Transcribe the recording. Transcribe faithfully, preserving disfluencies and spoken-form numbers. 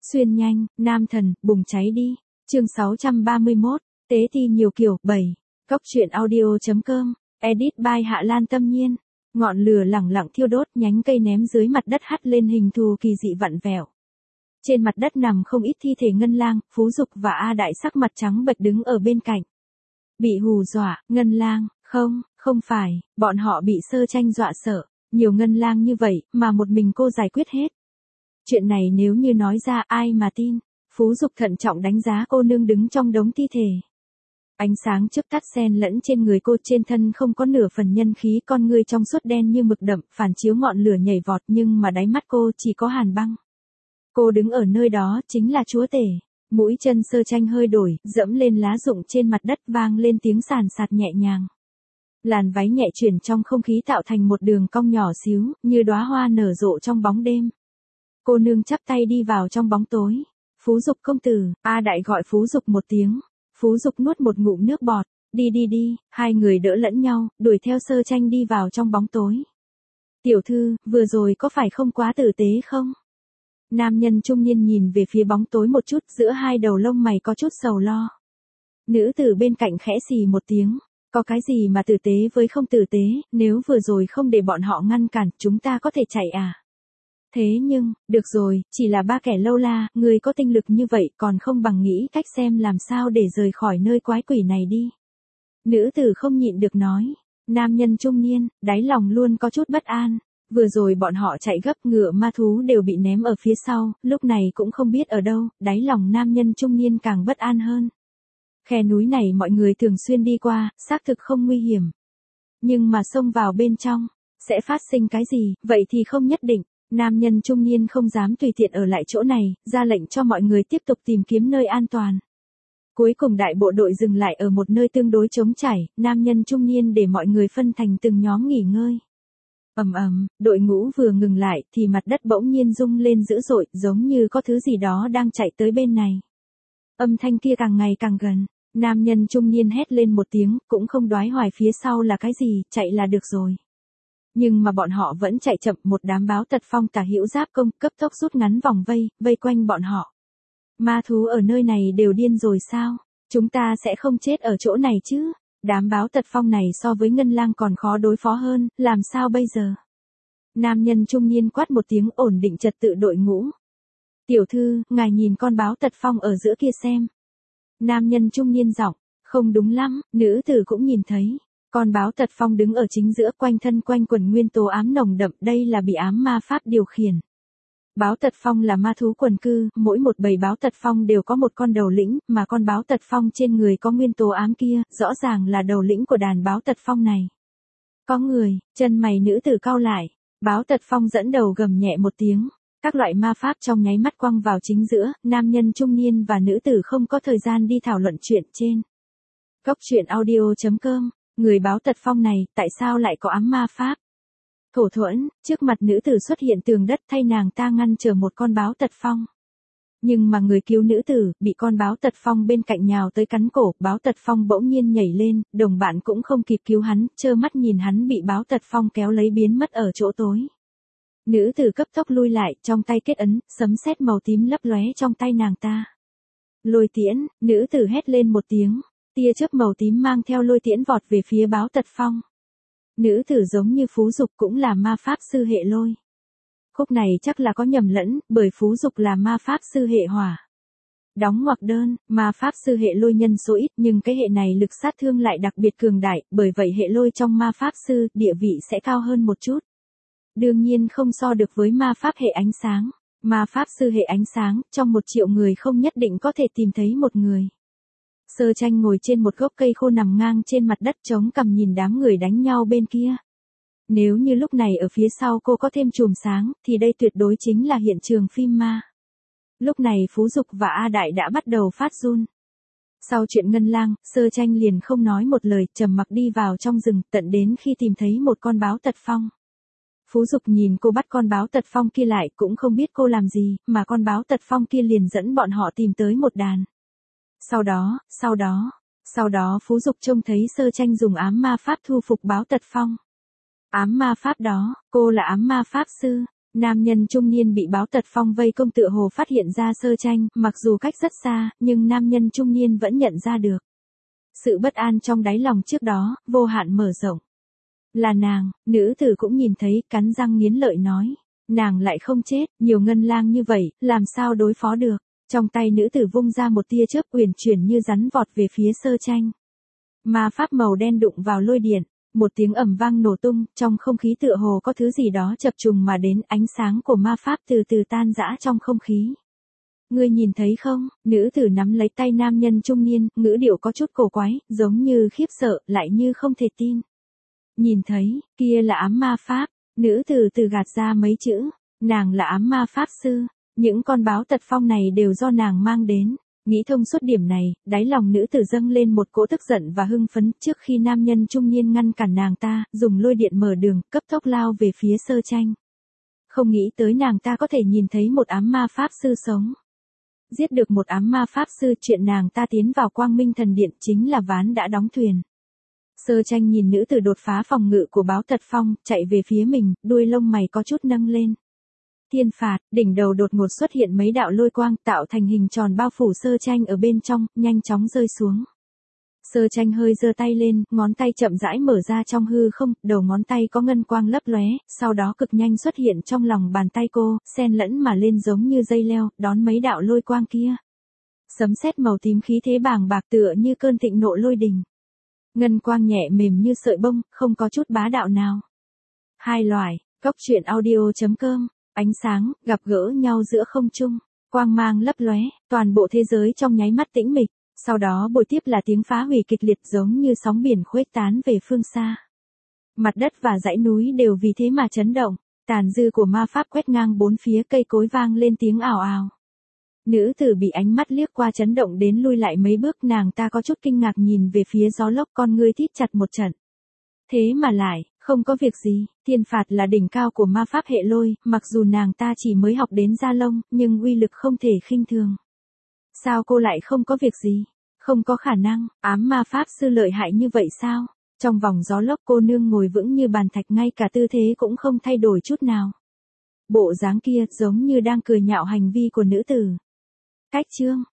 Xuyên nhanh, nam thần, bùng cháy đi. Chương sáu trăm ba mươi mốt, tế thi nhiều kiểu, bảy. Cóc truyện audio.com, edit by Hạ Lan Tâm Nhiên. Ngọn lửa lẳng lặng thiêu đốt, nhánh cây ném dưới mặt đất hắt lên hình thù kỳ dị vặn vẹo. Trên mặt đất nằm không ít thi thể Ngân Lang, Phú Dục và A Đại sắc mặt trắng bệch đứng ở bên cạnh. Bị hù dọa, Ngân Lang, không, không phải, bọn họ bị Sơ Tranh dọa sợ, nhiều Ngân Lang như vậy, mà một mình cô giải quyết hết. Chuyện này nếu như nói ra ai mà tin. Phú Dục thận trọng đánh giá cô nương đứng trong đống thi thể. Ánh sáng chớp tắt xen lẫn trên người cô, trên thân không có nửa phần nhân khí, con người trong suốt đen như mực đậm, phản chiếu ngọn lửa nhảy vọt, nhưng mà đáy mắt cô chỉ có hàn băng. Cô đứng ở nơi đó chính là chúa tể. Mũi chân Sơ Tranh hơi đổi, dẫm lên lá rụng trên mặt đất, vang lên tiếng sàn sạt nhẹ nhàng. Làn váy nhẹ chuyển trong không khí tạo thành một đường cong nhỏ xíu, như đóa hoa nở rộ trong bóng đêm. Cô nương chắp tay đi vào trong bóng tối. Phú Dục công tử, A Đại gọi Phú Dục một tiếng. Phú Dục nuốt một ngụm nước bọt, đi đi đi, hai người đỡ lẫn nhau, đuổi theo Sơ Tranh đi vào trong bóng tối. Tiểu thư, vừa rồi có phải không quá tử tế không? Nam nhân trung niên nhìn về phía bóng tối một chút, giữa hai đầu lông mày có chút sầu lo. Nữ tử bên cạnh khẽ xì một tiếng, có cái gì mà tử tế với không tử tế, nếu vừa rồi không để bọn họ ngăn cản, chúng ta có thể chạy à? Thế nhưng, được rồi, chỉ là ba kẻ lâu la, người có tinh lực như vậy còn không bằng nghĩ cách xem làm sao để rời khỏi nơi quái quỷ này đi. Nữ tử không nhịn được nói. Nam nhân trung niên, đáy lòng luôn có chút bất an. Vừa rồi bọn họ chạy gấp, ngựa ma thú đều bị ném ở phía sau, lúc này cũng không biết ở đâu, đáy lòng nam nhân trung niên càng bất an hơn. Khe núi này mọi người thường xuyên đi qua, xác thực không nguy hiểm. Nhưng mà xông vào bên trong, sẽ phát sinh cái gì, vậy thì không nhất định. Nam nhân trung niên không dám tùy tiện ở lại chỗ này, ra lệnh cho mọi người tiếp tục tìm kiếm nơi an toàn. Cuối cùng đại bộ đội dừng lại ở một nơi tương đối trống trải, nam nhân trung niên để mọi người phân thành từng nhóm nghỉ ngơi. Ầm ầm, đội ngũ vừa ngừng lại thì mặt đất bỗng nhiên rung lên dữ dội, giống như có thứ gì đó đang chạy tới bên này. Âm thanh kia càng ngày càng gần, nam nhân trung niên hét lên một tiếng, cũng không đoái hoài phía sau là cái gì, chạy là được rồi. Nhưng mà bọn họ vẫn chạy chậm, một đám báo tật phong tả hữu giáp công cấp tốc rút ngắn vòng vây, vây quanh bọn họ. Ma thú ở nơi này đều điên rồi sao? Chúng ta sẽ không chết ở chỗ này chứ? Đám báo tật phong này so với Ngân Lang còn khó đối phó hơn, làm sao bây giờ? Nam nhân trung niên quát một tiếng, ổn định trật tự đội ngũ. Tiểu thư, ngài nhìn con báo tật phong ở giữa kia xem. Nam nhân trung niên giọng, không đúng lắm, nữ tử cũng nhìn thấy. Con báo tật phong đứng ở chính giữa, quanh thân quanh quần nguyên tố ám nồng đậm, đây là bị ám ma pháp điều khiển. Báo tật phong là ma thú quần cư, mỗi một bầy báo tật phong đều có một con đầu lĩnh, mà con báo tật phong trên người có nguyên tố ám kia, rõ ràng là đầu lĩnh của đàn báo tật phong này. Có người, chân mày nữ tử cau lại, báo tật phong dẫn đầu gầm nhẹ một tiếng, các loại ma pháp trong nháy mắt quăng vào chính giữa, nam nhân trung niên và nữ tử không có thời gian đi thảo luận chuyện trên. Cóc truyện audio.com, người báo tật phong này, tại sao lại có ám ma pháp? Thổ thuẫn, trước mặt nữ tử xuất hiện tường đất thay nàng ta ngăn trở một con báo tật phong. Nhưng mà người cứu nữ tử, bị con báo tật phong bên cạnh nhào tới cắn cổ, báo tật phong bỗng nhiên nhảy lên, đồng bạn cũng không kịp cứu hắn, trơ mắt nhìn hắn bị báo tật phong kéo lấy biến mất ở chỗ tối. Nữ tử cấp tốc lui lại, trong tay kết ấn, sấm sét màu tím lấp lóe trong tay nàng ta. Lôi tiễn, nữ tử hét lên một tiếng, tia chớp màu tím mang theo lôi tiễn vọt về phía báo tật phong. Nữ tử giống như Phú Dục cũng là ma pháp sư hệ lôi. Khúc này chắc là có nhầm lẫn, bởi Phú Dục là ma pháp sư hệ hỏa. Đóng ngoặc đơn, ma pháp sư hệ lôi nhân số ít, nhưng cái hệ này lực sát thương lại đặc biệt cường đại, bởi vậy hệ lôi trong ma pháp sư, địa vị sẽ cao hơn một chút. Đương nhiên không so được với ma pháp hệ ánh sáng. Ma pháp sư hệ ánh sáng, trong một triệu người không nhất định có thể tìm thấy một người. Sơ Tranh ngồi trên một gốc cây khô nằm ngang trên mặt đất chống cằm nhìn đám người đánh nhau bên kia. Nếu như lúc này ở phía sau cô có thêm chùm sáng, thì đây tuyệt đối chính là hiện trường phim ma. Lúc này Phú Dục và A Đại đã bắt đầu phát run. Sau chuyện Ngân Lang, Sơ Tranh liền không nói một lời, trầm mặc đi vào trong rừng, tận đến khi tìm thấy một con báo tật phong. Phú Dục nhìn cô bắt con báo tật phong kia lại, cũng không biết cô làm gì, mà con báo tật phong kia liền dẫn bọn họ tìm tới một đàn. Sau đó, sau đó, sau đó Phú Dục trông thấy Sơ Tranh dùng ám ma pháp thu phục báo tật phong. Ám ma pháp đó, cô là ám ma pháp sư. Nam nhân trung niên bị báo tật phong vây công tựa hồ phát hiện ra Sơ Tranh, mặc dù cách rất xa, nhưng nam nhân trung niên vẫn nhận ra được. Sự bất an trong đáy lòng trước đó, vô hạn mở rộng. Là nàng, nữ tử cũng nhìn thấy, cắn răng nghiến lợi nói. Nàng lại không chết, nhiều ngân lang như vậy, làm sao đối phó được. Trong tay nữ tử vung ra một tia chớp uyển chuyển như rắn vọt về phía Sơ Tranh. Ma pháp màu đen đụng vào lôi điện, một tiếng ầm vang nổ tung, trong không khí tựa hồ có thứ gì đó chập trùng mà đến, ánh sáng của ma pháp từ từ tan rã trong không khí. Ngươi nhìn thấy không? Nữ tử nắm lấy tay nam nhân trung niên, ngữ điệu có chút cổ quái, giống như khiếp sợ, lại như không thể tin. Nhìn thấy, kia là ám ma pháp, nữ tử từ gạt ra mấy chữ, nàng là ám ma pháp sư, những con báo tật phong này đều do nàng mang đến. Nghĩ thông suốt điểm này, đáy lòng nữ tử dâng lên một cỗ tức giận và hưng phấn trước khi nam nhân trung niên ngăn cản nàng ta, dùng lôi điện mở đường, cấp tốc lao về phía Sơ Tranh. Không nghĩ tới nàng ta có thể nhìn thấy một ám ma pháp sư sống. Giết được một ám ma pháp sư, chuyện nàng ta tiến vào Quang Minh Thần Điện chính là ván đã đóng thuyền. Sơ Tranh nhìn nữ tử đột phá phòng ngự của báo tật phong, chạy về phía mình, đuôi lông mày có chút nâng lên. Thiên phạt, đỉnh đầu đột ngột xuất hiện mấy đạo lôi quang tạo thành hình tròn bao phủ Sơ Tranh ở bên trong, nhanh chóng rơi xuống. Sơ Tranh hơi giơ tay lên, ngón tay chậm rãi mở ra trong hư không, đầu ngón tay có ngân quang lấp lóe, sau đó cực nhanh xuất hiện trong lòng bàn tay cô, xen lẫn mà lên giống như dây leo, đón mấy đạo lôi quang kia. Sấm sét màu tím khí thế bàng bạc tựa như cơn thịnh nộ lôi đình. Ngân quang nhẹ mềm như sợi bông, không có chút bá đạo nào. Hai loại, Cốc Truyện Audio chấm com. Ánh sáng, gặp gỡ nhau giữa không trung, quang mang lấp lóe, toàn bộ thế giới trong nháy mắt tĩnh mịch, sau đó bồi tiếp là tiếng phá hủy kịch liệt giống như sóng biển khuếch tán về phương xa. Mặt đất và dãy núi đều vì thế mà chấn động, tàn dư của ma pháp quét ngang bốn phía, cây cối vang lên tiếng ào ào. Nữ tử bị ánh mắt liếc qua chấn động đến lui lại mấy bước, nàng ta có chút kinh ngạc nhìn về phía gió lốc, con ngươi thít chặt một trận. Thế mà lại, không có việc gì, thiên phạt là đỉnh cao của ma pháp hệ lôi, mặc dù nàng ta chỉ mới học đến gia lông, nhưng uy lực không thể khinh thường. Sao cô lại không có việc gì? Không có khả năng, ám ma pháp sư lợi hại như vậy sao? Trong vòng gió lốc cô nương ngồi vững như bàn thạch, ngay cả tư thế cũng không thay đổi chút nào. Bộ dáng kia giống như đang cười nhạo hành vi của nữ tử. Cách chương